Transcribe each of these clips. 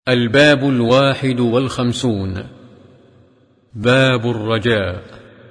الباب 51 باب الرجاء.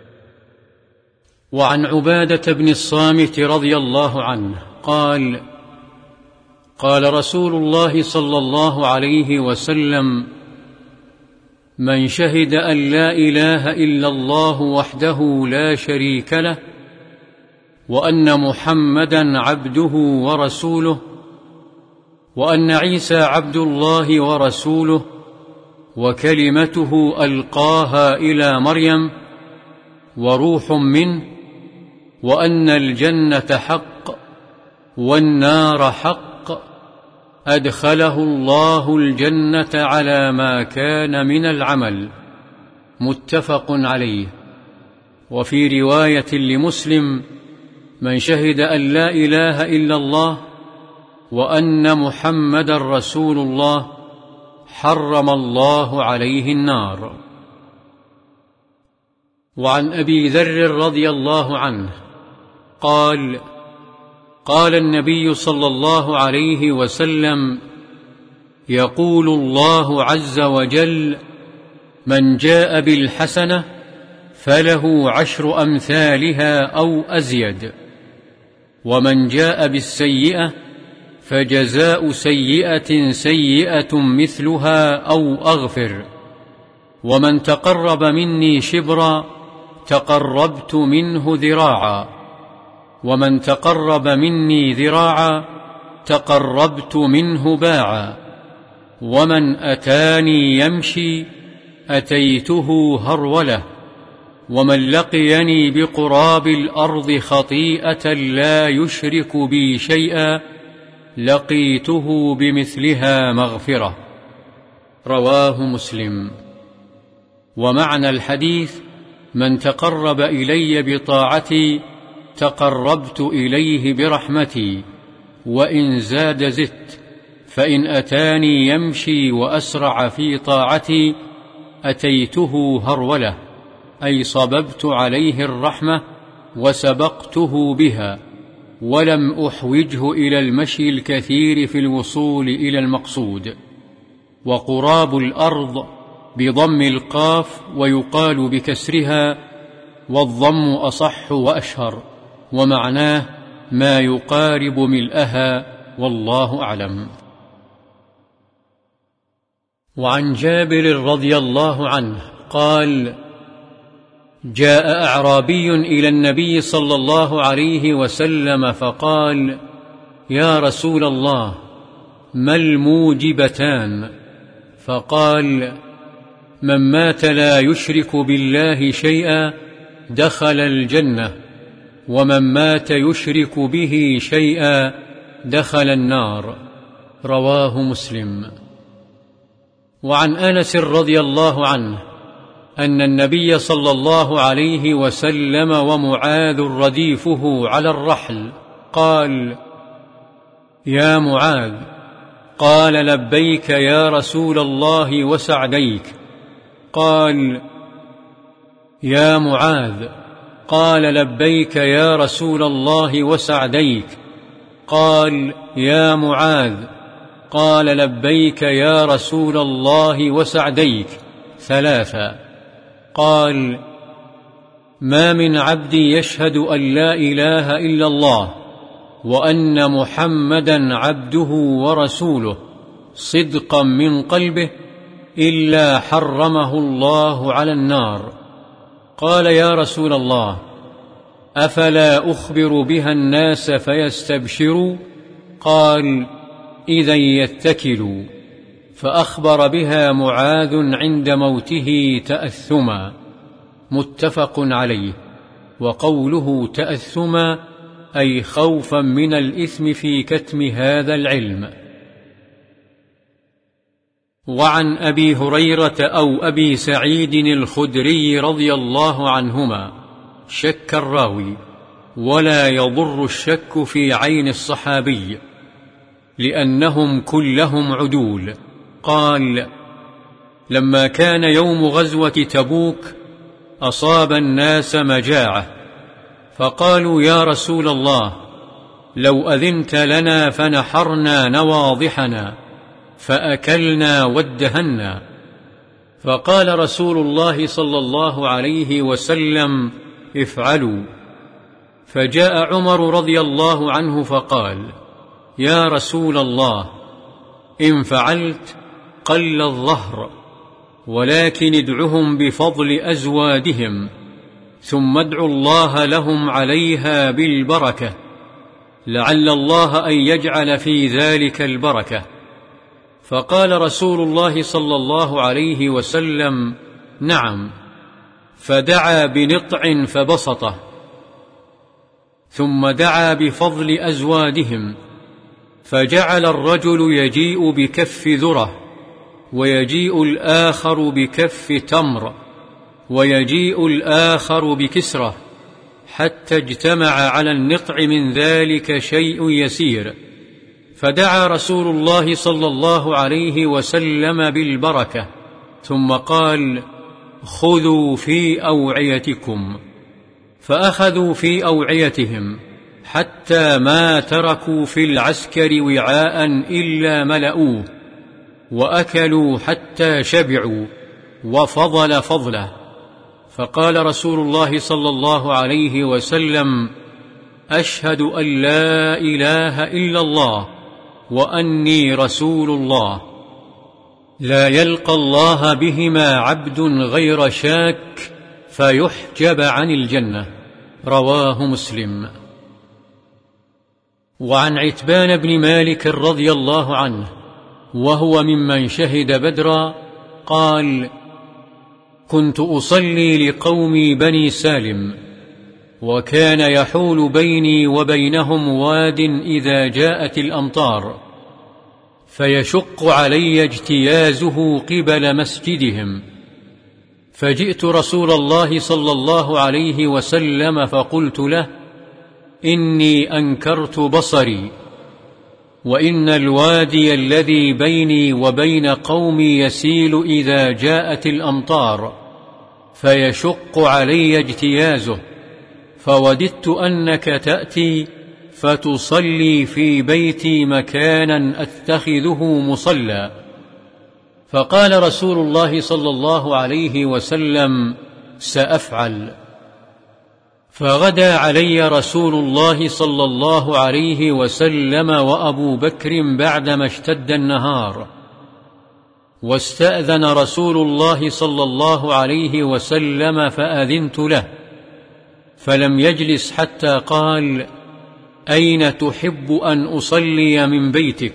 وعن عبادة بن الصامت رضي الله عنه قال: قال رسول الله صلى الله عليه وسلم: من شهد أن لا إله إلا الله وحده لا شريك له وأن محمدا عبده ورسوله وأن عيسى عبد الله ورسوله وكلمته ألقاها إلى مريم وروح منه وأن الجنة حق والنار حق أدخله الله الجنة على ما كان من العمل. متفق عليه. وفي رواية لمسلم: من شهد أن لا إله إلا الله وأن محمدا رسول الله حرم الله عليه النار. وعن أبي ذر رضي الله عنه قال: قال النبي صلى الله عليه وسلم: يقول الله عز وجل: من جاء بالحسنة فله 10 أمثالها أو أزيد، ومن جاء بالسيئة فجزاء سيئة سيئة مثلها أو أغفر، ومن تقرب مني شبرا تقربت منه ذراعا، ومن تقرب مني ذراعا تقربت منه باعا، ومن أتاني يمشي أتيته هرولة، ومن لقيني بقراب الأرض خطيئة لا يشرك بي شيئا لقيته بمثلها مغفرة. رواه مسلم. ومعنى الحديث: من تقرب إلي بطاعتي تقربت إليه برحمتي، وإن زاد زدت، فإن أتاني يمشي وأسرع في طاعتي أتيته هرولة، أي صببت عليه الرحمة وسبقته بها، ولم أحوجه إلى المشي الكثير في الوصول إلى المقصود. وقراب الأرض بضم القاف ويقال بكسرها، والضم أصح وأشهر، ومعناه ما يقارب ملئها، والله أعلم. وعن جابر رضي الله عنه قال: جاء أعرابي إلى النبي صلى الله عليه وسلم فقال: يا رسول الله، ما الموجبتان؟ فقال: من مات لا يشرك بالله شيئا دخل الجنة، ومن مات يشرك به شيئا دخل النار. رواه مسلم. وعن أنس رضي الله عنه أن النبي صلى الله عليه وسلم ومعاذ رديفه على الرحل قال: يا معاذ. قال: لبيك يا رسول الله وسعديك. قال: يا معاذ. قال: لبيك يا رسول الله وسعديك. قال: يا معاذ. قال: لبيك يا رسول الله وسعديك 3. قال: ما من عبد يشهد أن لا إله إلا الله وأن محمدا عبده ورسوله صدقا من قلبه إلا حرمه الله على النار. قال: يا رسول الله، أفلا أخبر بها الناس فيستبشروا؟ قال: إذن يتكلوا. فأخبر بها معاذ عند موته تأثما. متفق عليه. وقوله تأثما أي خوفا من الإثم في كتم هذا العلم. وعن أبي هريرة أو أبي سعيد الخدري رضي الله عنهما شك الراوي، ولا يضر الشك في عين الصحابي لأنهم كلهم عدول. قال: لما كان يوم غزوة تبوك أصاب الناس مجاعة، فقالوا: يا رسول الله، لو أذنت لنا فنحرنا نواضحنا، فأكلنا وادهنا. فقال رسول الله صلى الله عليه وسلم: افعلوا. فجاء عمر رضي الله عنه فقال: يا رسول الله، إن فعلت قل الظهر، ولكن ادعهم بفضل أزوادهم، ثم ادعوا الله لهم عليها بالبركة، لعل الله أن يجعل في ذلك البركة. فقال رسول الله صلى الله عليه وسلم: نعم. فدعا بنطع فبسطه، ثم دعا بفضل أزوادهم، فجعل الرجل يجيء بكف ذرة، ويجيء الآخر بكف تمر، ويجيء الآخر بكسرة، حتى اجتمع على النطع من ذلك شيء يسير. فدعا رسول الله صلى الله عليه وسلم بالبركة، ثم قال: خذوا في أوعيتكم. فأخذوا في أوعيتهم حتى ما تركوا في العسكر وعاء إلا ملؤوه، وأكلوا حتى شبعوا، وفضل فضله. فقال رسول الله صلى الله عليه وسلم: أشهد أن لا إله إلا الله وأني رسول الله. لا يلقى الله بهما عبد غير شاك فيحجب عن الجنة. رواه مسلم. وعن عتبان بن مالك رضي الله عنه، وهو ممن شهد بدرا، قال: كنت أصلي لقومي بني سالم، وكان يحول بيني وبينهم واد إذا جاءت الأمطار، فيشق علي اجتيازه قبل مسجدهم. فجئت رسول الله صلى الله عليه وسلم فقلت له: إني أنكرت بصري، وإن الوادي الذي بيني وبين قومي يسيل إذا جاءت الأمطار، فيشق علي اجتيازه، فوددت أنك تأتي فتصلي في بيتي مكانا أتخذه مصلى. فقال رسول الله صلى الله عليه وسلم: سأفعل. فغدا علي رسول الله صلى الله عليه وسلم وأبو بكر بعدما اشتد النهار، واستأذن رسول الله صلى الله عليه وسلم فأذنت له، فلم يجلس حتى قال: أين تحب أن أصلي من بيتك؟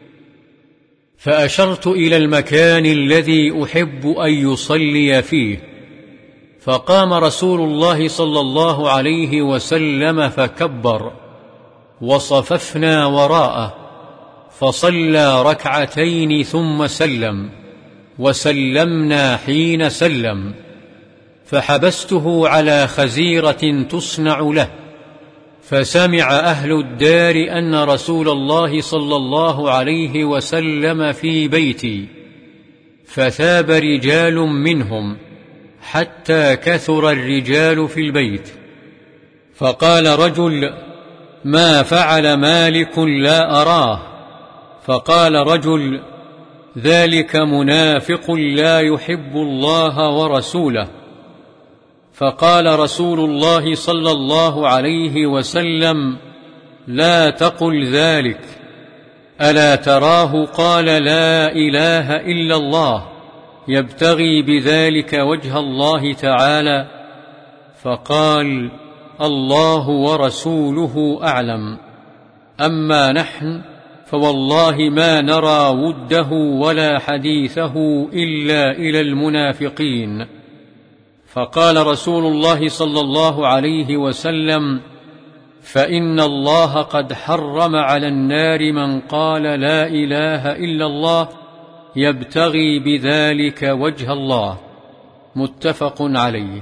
فأشرت إلى المكان الذي أحب أن يصلي فيه. فقام رسول الله صلى الله عليه وسلم فكبر، وصففنا وراءه، فصلى ركعتين ثم سلم، وسلمنا حين سلم. فحبسته على خزيرة تصنع له، فسمع أهل الدار أن رسول الله صلى الله عليه وسلم في بيتي، فثاب رجال منهم حتى كثر الرجال في البيت. فقال رجل: ما فعل مالك لا أراه؟ فقال رجل: ذلك منافق لا يحب الله ورسوله. فقال رسول الله صلى الله عليه وسلم: لا تقل ذلك، ألا تراه قال لا إله إلا الله يبتغي بذلك وجه الله تعالى؟ فقال: الله ورسوله أعلم، أما نحن فوالله ما نرى وده ولا حديثه إلا إلى المنافقين. فقال رسول الله صلى الله عليه وسلم: فإن الله قد حرم على النار من قال لا إله إلا الله يبتغي بذلك وجه الله. متفق عليه.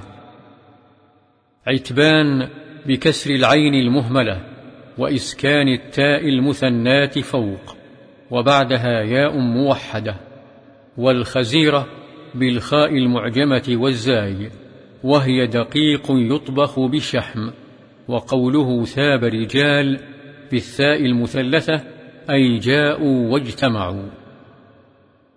عتبان بكسر العين المهملة وإسكان التاء المثنات فوق، وبعدها ياء موحدة، والخزيرة بالخاء المعجمة والزاي، وهي دقيق يطبخ بالشحم. وقوله ثاب رجال بالثاء المثلثة أي جاءوا واجتمعوا.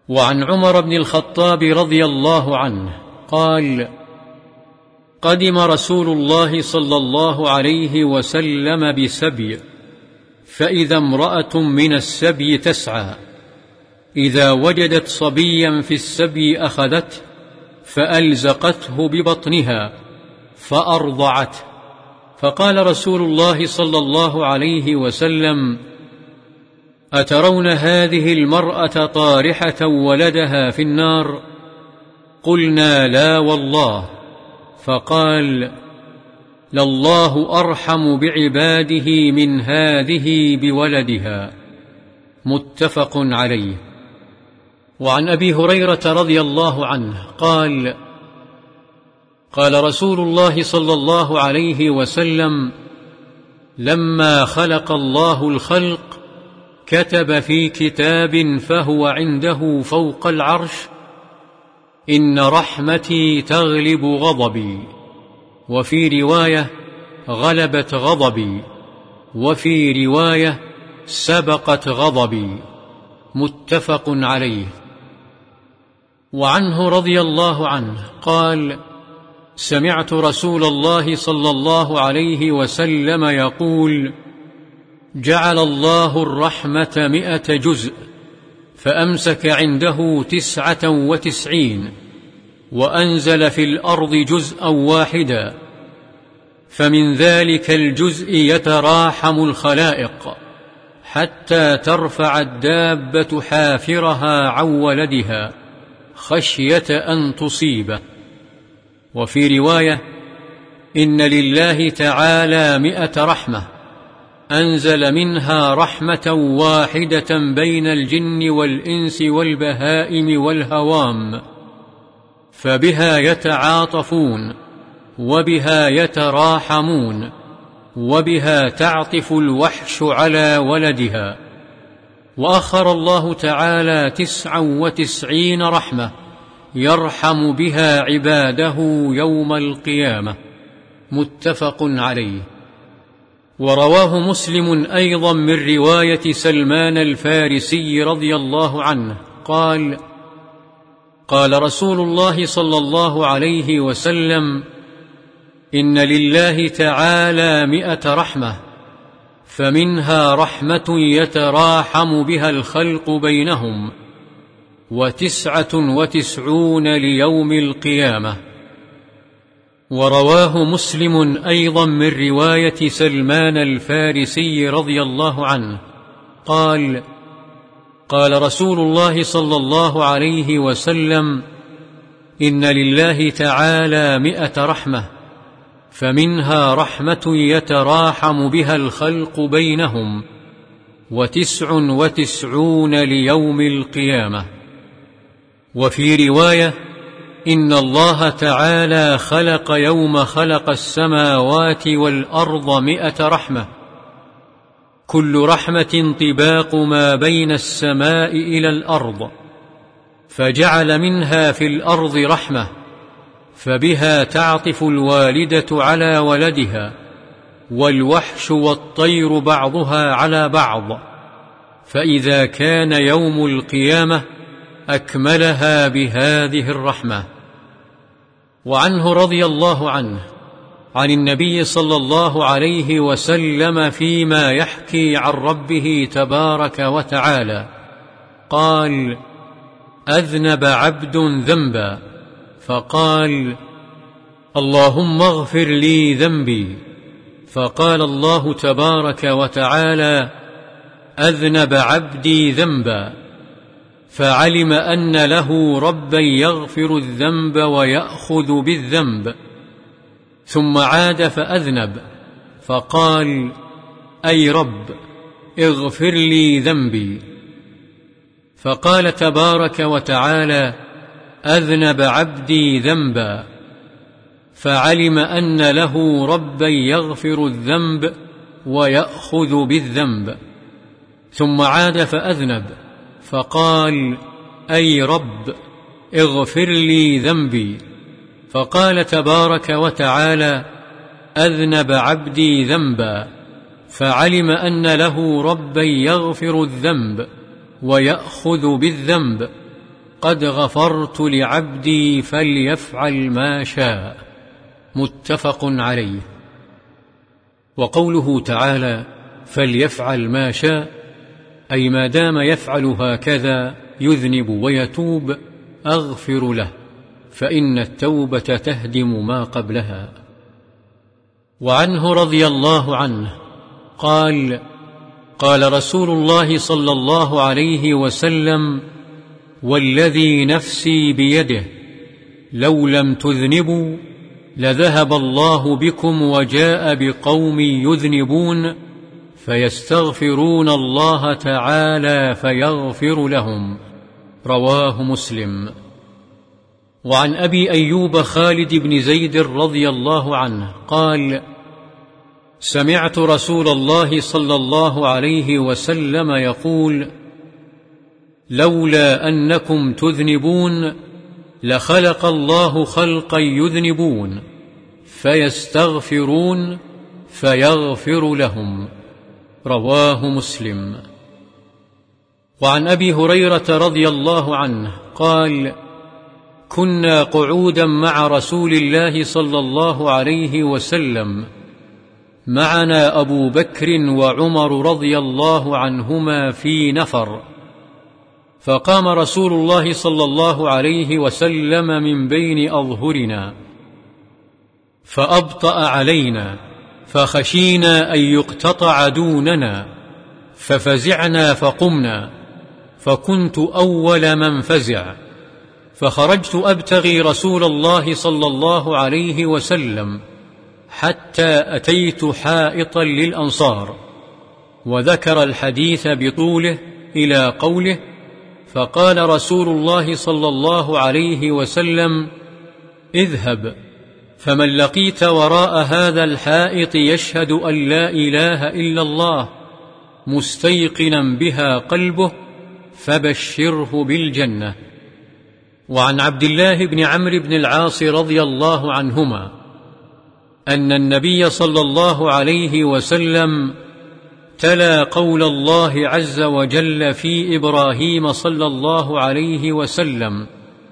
وعن عمر بن الخطاب رضي الله عنه قال: قدم رسول الله صلى الله عليه وسلم بسبي، فإذا امرأة من السبي تسعى، إذا وجدت صبيا في السبي أخذته فألزقته ببطنها فأرضعته، فقال رسول الله صلى الله عليه وسلم: أترون هذه المرأة طارحة ولدها في النار؟ قلنا: لا والله. فقال: لله أرحم بعباده من هذه بولدها. متفق عليه. وعن أبي هريرة رضي الله عنه قال: قال رسول الله صلى الله عليه وسلم: لما خلق الله الخلق كتب في كتاب فهو عنده فوق العرش: إن رحمتي تغلب غضبي، وفي رواية: غلبت غضبي، وفي رواية: سبقت غضبي. متفق عليه. وعنه رضي الله عنه قال: سمعت رسول الله صلى الله عليه وسلم يقول: جعل الله الرحمة 100 جزء، فأمسك عنده 99، وأنزل في الأرض جزءا واحدا، فمن ذلك الجزء يتراحم الخلائق حتى ترفع الدابة حافرها عن ولدها خشية أن تصيبه. وفي رواية: إن لله تعالى 100 رحمة، أنزل منها رحمة واحدة بين الجن والإنس والبهائم والهوام، فبها يتعاطفون، وبها يتراحمون، وبها تعطف الوحش على ولدها. وأخر الله تعالى 99 رحمة يرحم بها عباده يوم القيامة. متفق عليه. ورواه مسلم أيضا من رواية سلمان الفارسي رضي الله عنه قال: قال رسول الله صلى الله عليه وسلم: إن لله تعالى 100 رحمة، فمنها رحمة يتراحم بها الخلق بينهم، 99 ليوم القيامة. ورواه مسلم أيضا من رواية سلمان الفارسي رضي الله عنه قال: قال رسول الله صلى الله عليه وسلم: إن لله تعالى 100 رحمة، فمنها رحمة يتراحم بها الخلق بينهم، 99 ليوم القيامة. وفي رواية: إن الله تعالى خلق يوم خلق السماوات والأرض 100 رحمة، كل رحمة طباق ما بين السماء إلى الأرض، فجعل منها في الأرض رحمة، فبها تعطف الوالدة على ولدها، والوحش والطير بعضها على بعض، فإذا كان يوم القيامة أكملها بهذه الرحمة. وعنه رضي الله عنه عن النبي صلى الله عليه وسلم فيما يحكي عن ربه تبارك وتعالى قال: أذنب عبد ذنبا فقال: اللهم اغفر لي ذنبي، فقال الله تبارك وتعالى: أذنب عبدي ذنبا، فعلم أن له ربا يغفر الذنب ويأخذ بالذنب، ثم عاد فأذنب فقال: أي رب اغفر لي ذنبي، فقال تبارك وتعالى: أذنب عبدي ذنبا، فعلم أن له ربا يغفر الذنب ويأخذ بالذنب، ثم عاد فأذنب فقال: أي رب اغفر لي ذنبي، فقال تبارك وتعالى: أذنب عبدي ذنبا، فعلم أن له ربا يغفر الذنب ويأخذ بالذنب، قد غفرت لعبدي فليفعل ما شاء. متفق عليه. وقوله تعالى فليفعل ما شاء أي ما دام يفعل هكذا يذنب ويتوب أغفر له، فإن التوبة تهدم ما قبلها. وعنه رضي الله عنه قال: قال رسول الله صلى الله عليه وسلم: والذي نفسي بيده لو لم تذنبوا لذهب الله بكم وجاء بقوم يذنبون فيستغفرون الله تعالى فيغفر لهم. رواه مسلم. وعن أبي أيوب خالد بن زيد رضي الله عنه قال: سمعت رسول الله صلى الله عليه وسلم يقول: لولا أنكم تذنبون لخلق الله خلقا يذنبون فيستغفرون فيغفر لهم. رواه مسلم. وعن أبي هريرة رضي الله عنه قال: كنا قعودا مع رسول الله صلى الله عليه وسلم، معنا أبو بكر وعمر رضي الله عنهما في نفر، فقام رسول الله صلى الله عليه وسلم من بين أظهرنا فأبطأ علينا فخشينا أن يقتطع دوننا ففزعنا فقمنا، فكنت أول من فزع، فخرجت أبتغي رسول الله صلى الله عليه وسلم حتى أتيت حائطا للأنصار، وذكر الحديث بطوله إلى قوله: فقال رسول الله صلى الله عليه وسلم: اذهب فمن لقيت وراء هذا الحائط يشهد أن لا إله إلا الله مستيقنا بها قلبه فبشره بالجنة. وعن عبد الله بن عمرو بن العاص رضي الله عنهما أن النبي صلى الله عليه وسلم تلا قول الله عز وجل في إبراهيم صلى الله عليه وسلم: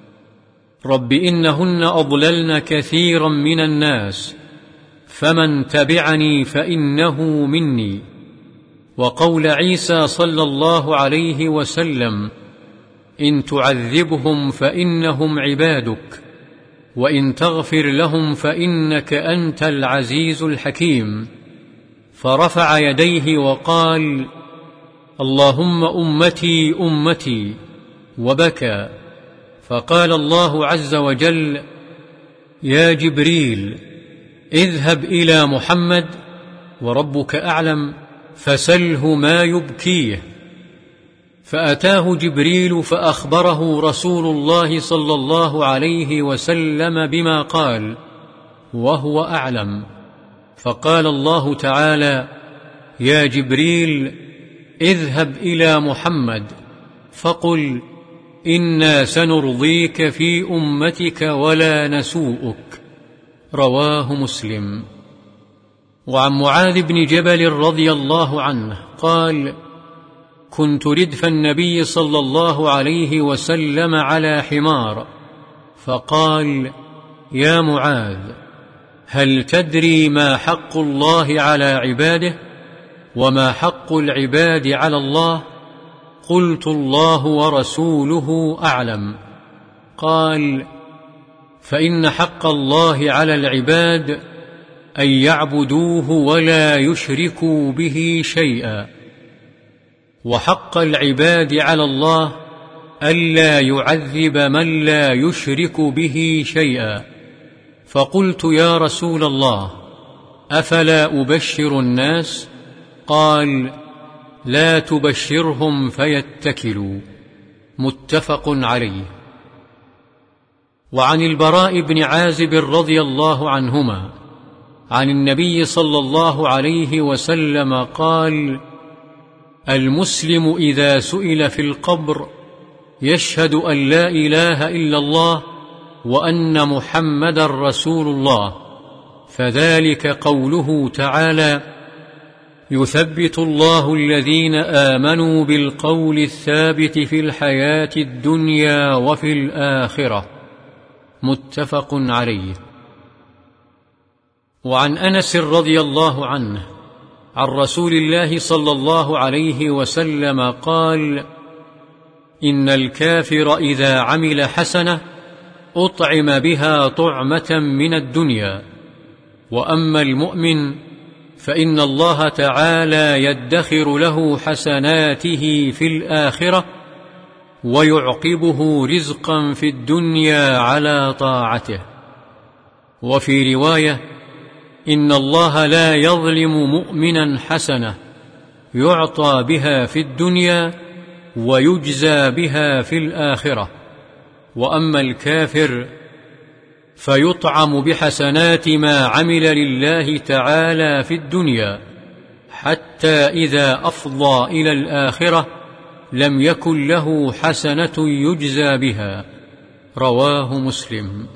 رب إنهن أضللن كثيرا من الناس فمن تبعني فإنه مني. وقول عيسى صلى الله عليه وسلم: إن تعذبهم فإنهم عبادك وإن تغفر لهم فإنك أنت العزيز الحكيم. فرفع يديه وقال: اللهم أمتي أمتي، وبكى. فقال الله عز وجل: يا جبريل اذهب إلى محمد وربك أعلم فسله ما يبكيه. فأتاه جبريل فأخبره رسول الله صلى الله عليه وسلم بما قال وهو أعلم. فقال الله تعالى: يا جبريل اذهب إلى محمد فقل: إنا سنرضيك في أمتك ولا نسوءك. رواه مسلم. وعن معاذ بن جبل رضي الله عنه قال: كنت ردف النبي صلى الله عليه وسلم على حمار، فقال: يا معاذ، هل تدري ما حق الله على عباده وما حق العباد على الله؟ قلت: الله ورسوله أعلم. قال: فإن حق الله على العباد أن يعبدوه ولا يشركوا به شيئا، وحق العباد على الله ألا يعذب من لا يشرك به شيئا. فقلت: يا رسول الله، أفلا أبشر الناس؟ قال: لا تبشرهم فيتكلوا. متفق عليه. وعن البراء بن عازب رضي الله عنهما عن النبي صلى الله عليه وسلم قال: المسلم إذا سئل في القبر يشهد أن لا إله إلا الله وأن محمدا رسول الله، فذلك قوله تعالى: يثبت الله الذين آمنوا بالقول الثابت في الحياة الدنيا وفي الآخرة. متفق عليه. وعن أنس رضي الله عنه عن رسول الله صلى الله عليه وسلم قال: إن الكافر إذا عمل حسنة أطعم بها طعمة من الدنيا، وأما المؤمن فإن الله تعالى يدخر له حسناته في الآخرة ويعقبه رزقا في الدنيا على طاعته. وفي رواية: إن الله لا يظلم مؤمنا حسنة يعطى بها في الدنيا ويجزى بها في الآخرة، وأما الكافر فيطعم بحسنات ما عمل لله تعالى في الدنيا حتى إذا أفضى إلى الآخرة لم يكن له حسنة يجزى بها. رواه مسلم.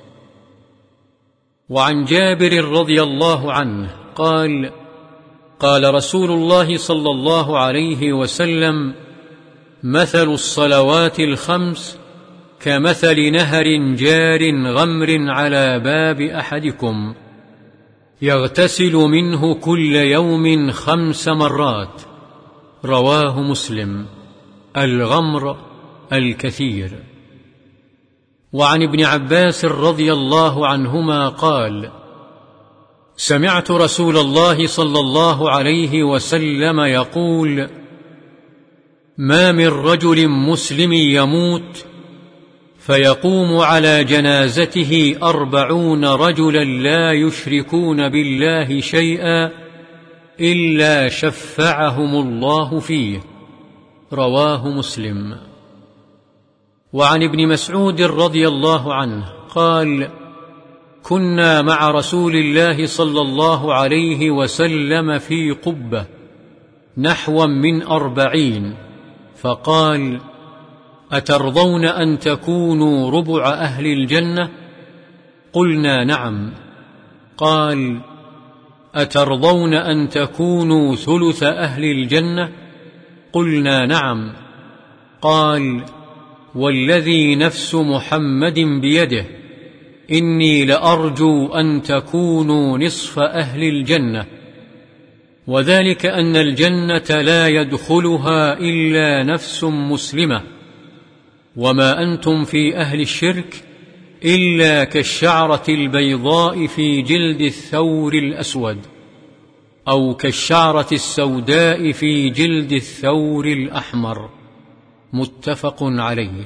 وعن جابر رضي الله عنه قال: قال رسول الله صلى الله عليه وسلم: مثل الصلوات الخمس كمثل نهر جار غمر على باب أحدكم يغتسل منه كل يوم 5 مرات. رواه مسلم. الغمر الكثير. وعن ابن عباس رضي الله عنهما قال: سمعت رسول الله صلى الله عليه وسلم يقول: ما من رجل مسلم يموت فيقوم على جنازته 40 رجلا لا يشركون بالله شيئا إلا شفعهم الله فيه. رواه مسلم. وعن ابن مسعود رضي الله عنه قال: كنا مع رسول الله صلى الله عليه وسلم في قبة نحوا من 40، فقال: أترضون أن تكونوا ربع أهل الجنة؟ قلنا: نعم. قال: أترضون أن تكونوا ثلث أهل الجنة؟ قلنا: نعم. قال: والذي نفس محمد بيده إني لأرجو أن تكونوا نصف أهل الجنة، وذلك أن الجنة لا يدخلها إلا نفس مسلمة، وما أنتم في أهل الشرك إلا كالشعرة البيضاء في جلد الثور الأسود، أو كالشعرة السوداء في جلد الثور الأحمر. متفق عليه.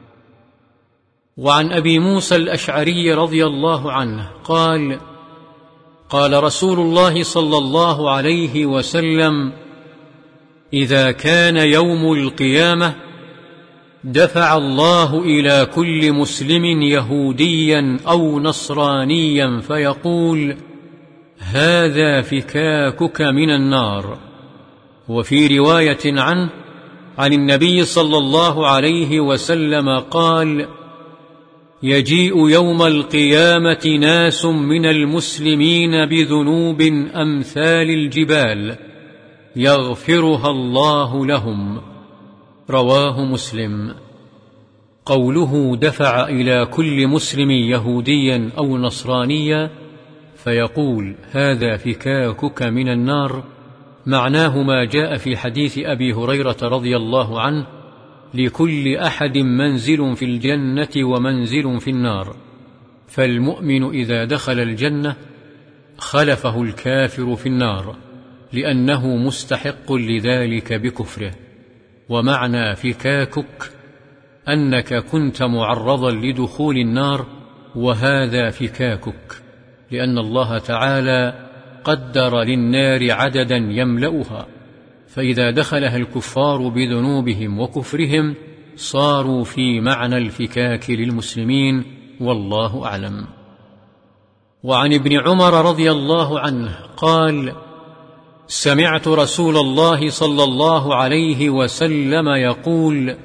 وعن أبي موسى الأشعري رضي الله عنه قال: قال رسول الله صلى الله عليه وسلم: إذا كان يوم القيامة دفع الله إلى كل مسلم يهوديا أو نصرانيا فيقول: هذا فكاكك من النار. وفي رواية عنه عن النبي صلى الله عليه وسلم قال: يجيء يوم القيامة ناس من المسلمين بذنوب أمثال الجبال يغفرها الله لهم. رواه مسلم. قوله دفع إلى كل مسلم يهوديا أو نصرانيا فيقول: هذا فكاكك من النار، معناه ما جاء في حديث أبي هريرة رضي الله عنه: لكل أحد منزل في الجنة ومنزل في النار، فالمؤمن إذا دخل الجنة خلفه الكافر في النار لأنه مستحق لذلك بكفره. ومعنى فكاكك أنك كنت معرضا لدخول النار، وهذا فكاكك، لأن الله تعالى قدر للنار عددا يملأها، فإذا دخلها الكفار بذنوبهم وكفرهم صاروا في معنى الفكاك للمسلمين، والله أعلم. وعن ابن عمر رضي الله عنه قال: سمعت رسول الله صلى الله عليه وسلم يقول: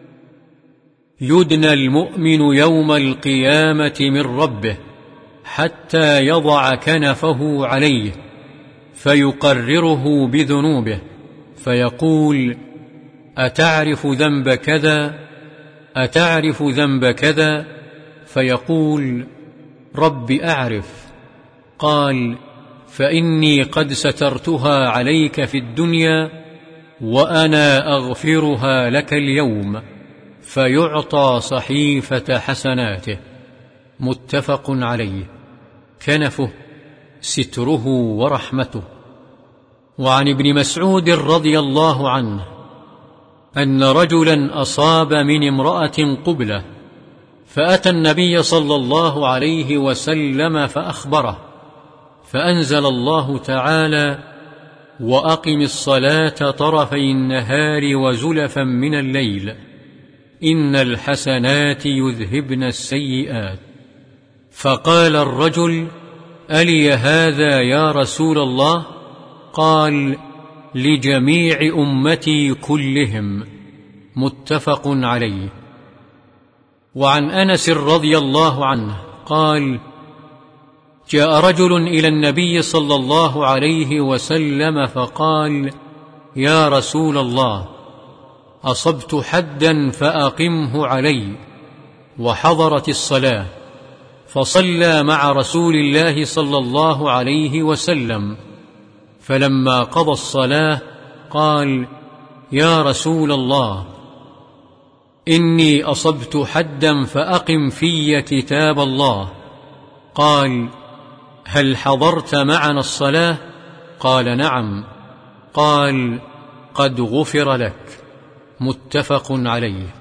يدنى المؤمن يوم القيامة من ربه حتى يضع كنفه عليه، فيقرره بذنوبه فيقول: أتعرف ذنب كذا؟ أتعرف ذنب كذا؟ فيقول: رب أعرف. قال: فإني قد سترتها عليك في الدنيا وأنا أغفرها لك اليوم. فيعطى صحيفة حسناته. متفق عليه. كنفه ستره ورحمته. وعن ابن مسعود رضي الله عنه أن رجلا أصاب من امرأة قبلة، فأتى النبي صلى الله عليه وسلم فأخبره، فأنزل الله تعالى: وأقم الصلاة طرفي النهار وزلفا من الليل إن الحسنات يذهبن السيئات. فقال الرجل: ألي هذا يا رسول الله؟ قال: لجميع أمتي كلهم. متفق عليه. وعن أنس رضي الله عنه قال: جاء رجل إلى النبي صلى الله عليه وسلم فقال: يا رسول الله، أصبت حدا فأقمه علي. وحضرت الصلاة، فصلى مع رسول الله صلى الله عليه وسلم، فلما قضى الصلاة قال: يا رسول الله، إني أصبت حدا فأقم في كتاب الله. قال: هل حضرت معنا الصلاة؟ قال: نعم. قال: قد غفر لك. متفق عليه.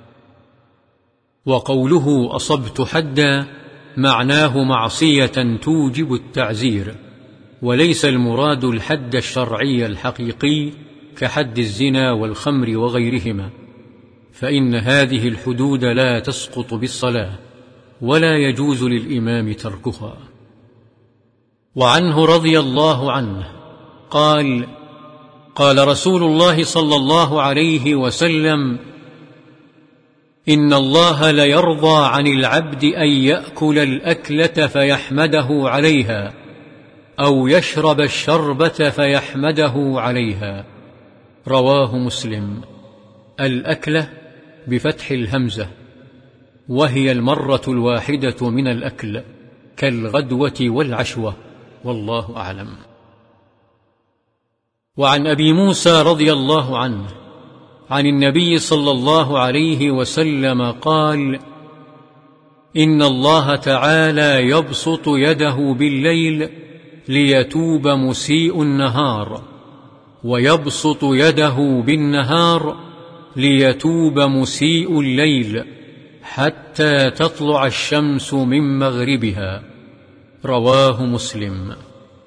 وقوله أصبت حدا معناه معصية توجب التعزير، وليس المراد الحد الشرعي الحقيقي كحد الزنا والخمر وغيرهما، فإن هذه الحدود لا تسقط بالصلاة ولا يجوز للإمام تركها. وعنه رضي الله عنه قال: قال رسول الله صلى الله عليه وسلم: إن الله ليرضى عن العبد أن يأكل الأكلة فيحمده عليها، أو يشرب الشربة فيحمده عليها. رواه مسلم. الأكلة بفتح الهمزة، وهي المرة الواحدة من الأكل كالغدوة والعشوة، والله أعلم. وعن أبي موسى رضي الله عنه عن النبي صلى الله عليه وسلم قال: إن الله تعالى يبسط يده بالليل ليتوب مسيء النهار، ويبسط يده بالنهار ليتوب مسيء الليل، حتى تطلع الشمس من مغربها. رواه مسلم.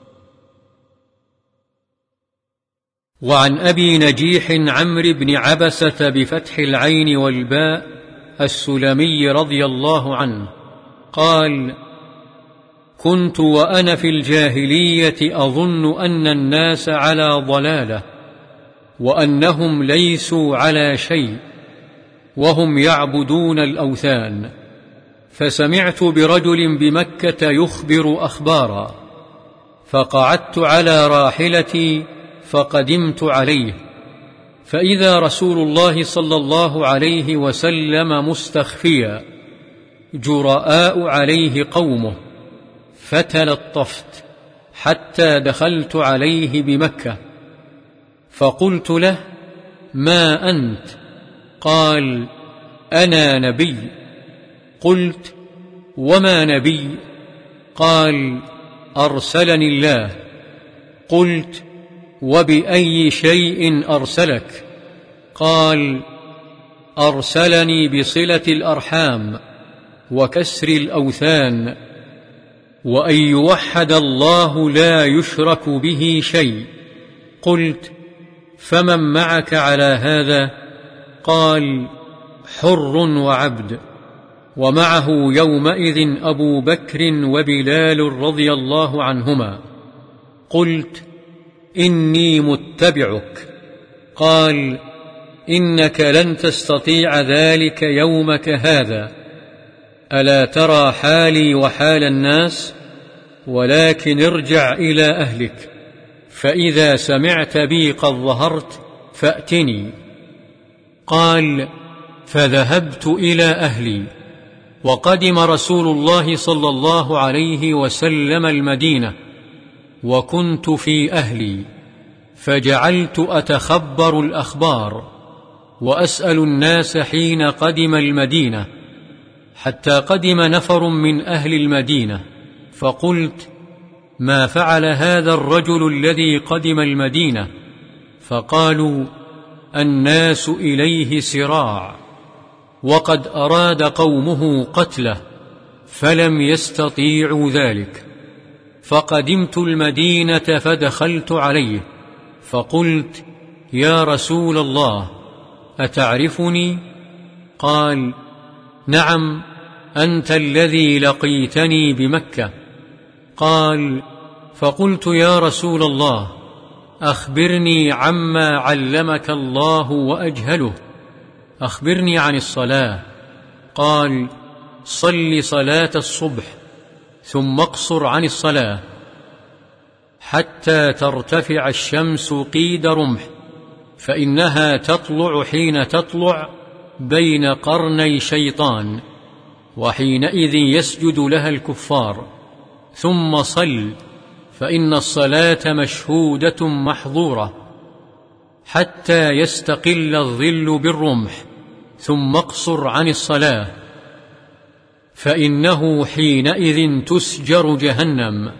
وعن أبي نجيح عمرو بن عبسة بفتح العين والباء السلمي رضي الله عنه قال: كنت وأنا في الجاهلية أظن أن الناس على ضلالة، وأنهم ليسوا على شيء، وهم يعبدون الأوثان، فسمعت برجل بمكة يخبر أخبارا، فقعدت على راحلتي فقدمت عليه، فإذا رسول الله صلى الله عليه وسلم مستخفيا، جراء عليه قومه، فتلطفت حتى دخلت عليه بمكة، فقلت له: ما أنت؟ قال: أنا نبي. قلت: وما نبي؟ قال: أرسلني الله. قلت: وبأي شيء أرسلك؟ قال: أرسلني بصلة الأرحام وكسر الأوثان، وأن يوحد الله لا يشرك به شيء. قلت: فمن معك على هذا؟ قال: حر وعبد. ومعه يومئذ أبو بكر وبلال رضي الله عنهما. قلت: إني متبعك. قال: إنك لن تستطيع ذلك يومك هذا، ألا ترى حالي وحال الناس؟ ولكن ارجع إلى أهلك فإذا سمعت بي قد ظهرت فأتني. قال: فذهبت إلى أهلي. وقدم رسول الله صلى الله عليه وسلم المدينة، وكنت في أهلي، فجعلت أتخبر الأخبار وأسأل الناس حين قدم المدينة، حتى قدم نفر من أهل المدينة، فقلت: ما فعل هذا الرجل الذي قدم المدينة؟ فقالوا: الناس إليه سراع، وقد أراد قومه قتله فلم يستطيعوا ذلك. فقدمت المدينة فدخلت عليه، فقلت: يا رسول الله، أتعرفني؟ قال: نعم، أنت الذي لقيتني بمكة. قال: فقلت: يا رسول الله، أخبرني عما علمك الله وأجهله، أخبرني عن الصلاة. قال: صل صلاة الصبح، ثم اقصر عن الصلاة حتى ترتفع الشمس قيد رمح، فإنها تطلع حين تطلع بين قرني شيطان، وحينئذ يسجد لها الكفار. ثم صل، فإن الصلاة مشهودة محظورة، حتى يستقل الظل بالرمح، ثم اقصر عن الصلاة، فإنه حينئذ تسجر جهنم.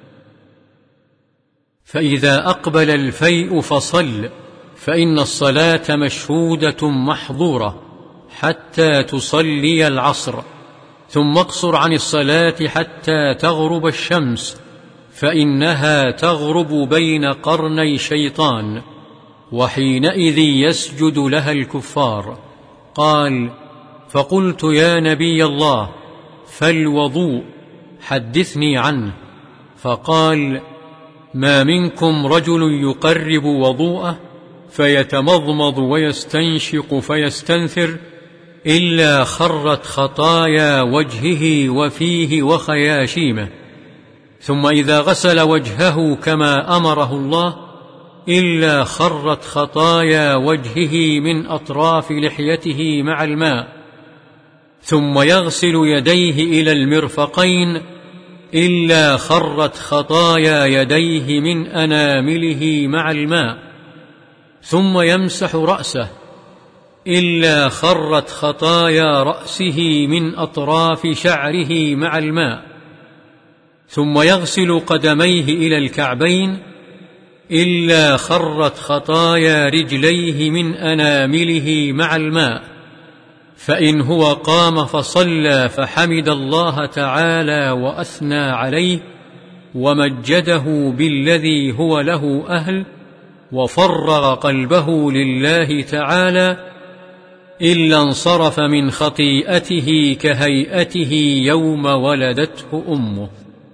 فإذا أقبل الفيء فصل، فإن الصلاة مشهودة محظورة، حتى تصلي العصر. ثم اقصر عن الصلاة حتى تغرب الشمس، فإنها تغرب بين قرني شيطان، وحينئذ يسجد لها الكفار. قال: فقلت: يا نبي الله، فالوضوء حدثني عنه. فقال: ما منكم رجل يقرب وضوءه فيتمضمض ويستنشق فيستنثر إلا خرت خطايا وجهه وفيه وخياشيمه، ثم إذا غسل وجهه كما أمره الله إلا خرت خطايا وجهه من أطراف لحيته مع الماء، ثم يغسل يديه إلى المرفقين إلا خرت خطايا يديه من أنامله مع الماء، ثم يمسح رأسه إلا خرت خطايا رأسه من أطراف شعره مع الماء، ثم يغسل قدميه إلى الكعبين إلا خرت خطايا رجليه من أنامله مع الماء. فإن هو قام فصلى فحمد الله تعالى وأثنى عليه ومجده بالذي هو له أهل، وفرغ قلبه لله تعالى، إلا انصرف من خطيئته كهيئته يوم ولدته أمه.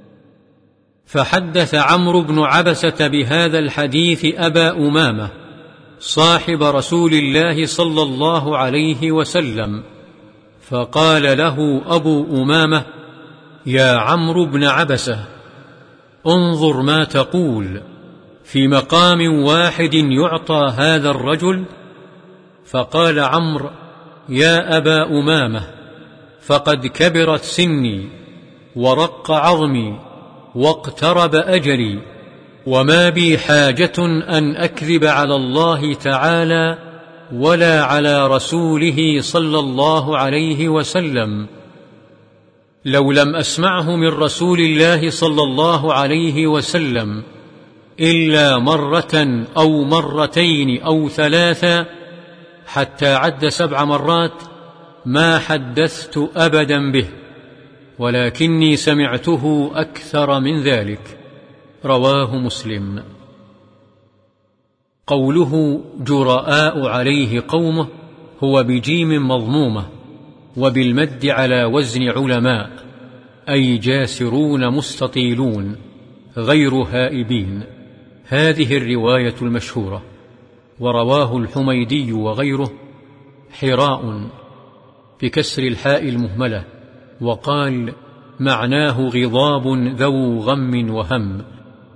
فحدث عمرو بن عبسة بهذا الحديث أبا أمامة صاحب رسول الله صلى الله عليه وسلم، فقال له أبو أمامة: يا عمرو بن عبسة، انظر ما تقول، في مقام واحد يعطى هذا الرجل؟ فقال عمرو: يا أبا أمامة، فقد كبرت سني ورق عظمي واقترب أجلي، وما بي حاجة أن أكذب على الله تعالى ولا على رسوله صلى الله عليه وسلم. لو لم أسمعه من رسول الله صلى الله عليه وسلم إلا مرة أو مرتين أو ثلاثة حتى عد 7 مرات ما حدثت أبدا به، ولكني سمعته أكثر من ذلك. رواه مسلم. قوله جراء عليه قومه هو بجيم مضمومة وبالمد على وزن علماء، أي جاسرون مستطيلون غير هائبين. هذه الرواية المشهورة. ورواه الحميدي وغيره حراء بكسر الحاء المهملة، وقال: معناه غضاب ذو غم وهم،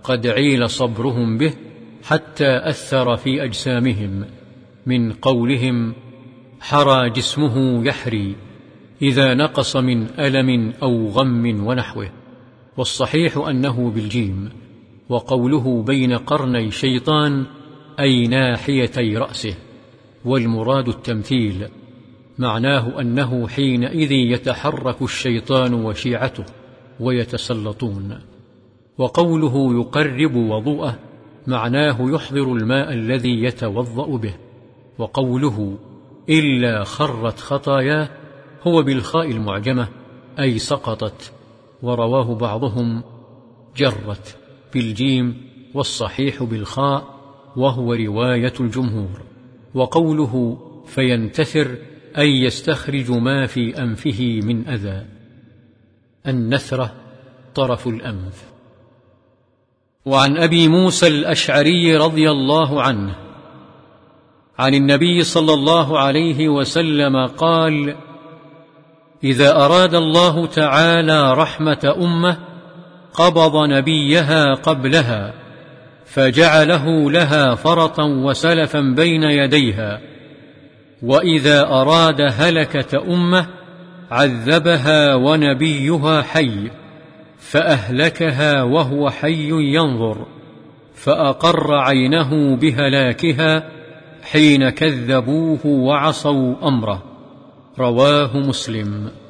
قد عيل صبرهم به حتى أثر في أجسامهم، من قولهم حرى جسمه يحري إذا نقص من ألم أو غم ونحوه، والصحيح أنه بالجيم. وقوله بين قرني شيطان أي ناحيتي رأسه، والمراد التمثيل، معناه أنه حينئذ يتحرك الشيطان وشيعته ويتسلطون. وقوله يقرب وضوءه معناه يحضر الماء الذي يتوضأ به. وقوله إلا خرت خطاياه هو بالخاء المعجمة أي سقطت، ورواه بعضهم جرت بالجيم والصحيح بالخاء، وهو رواية الجمهور. وقوله فينتثر أي يستخرج ما في أنفه من أذى. النثرة طرف الأنف. وعن أبي موسى الأشعري رضي الله عنه عن النبي صلى الله عليه وسلم قال: إذا أراد الله تعالى رحمة أمة قبض نبيها قبلها فجعله لها فرطا وسلفا بين يديها، وإذا أراد هلكة أمة عذبها ونبيها حي فأهلكها وهو حي ينظر، فأقر عينه بهلاكها حين كذبوه وعصوا أمره. رواه مسلم.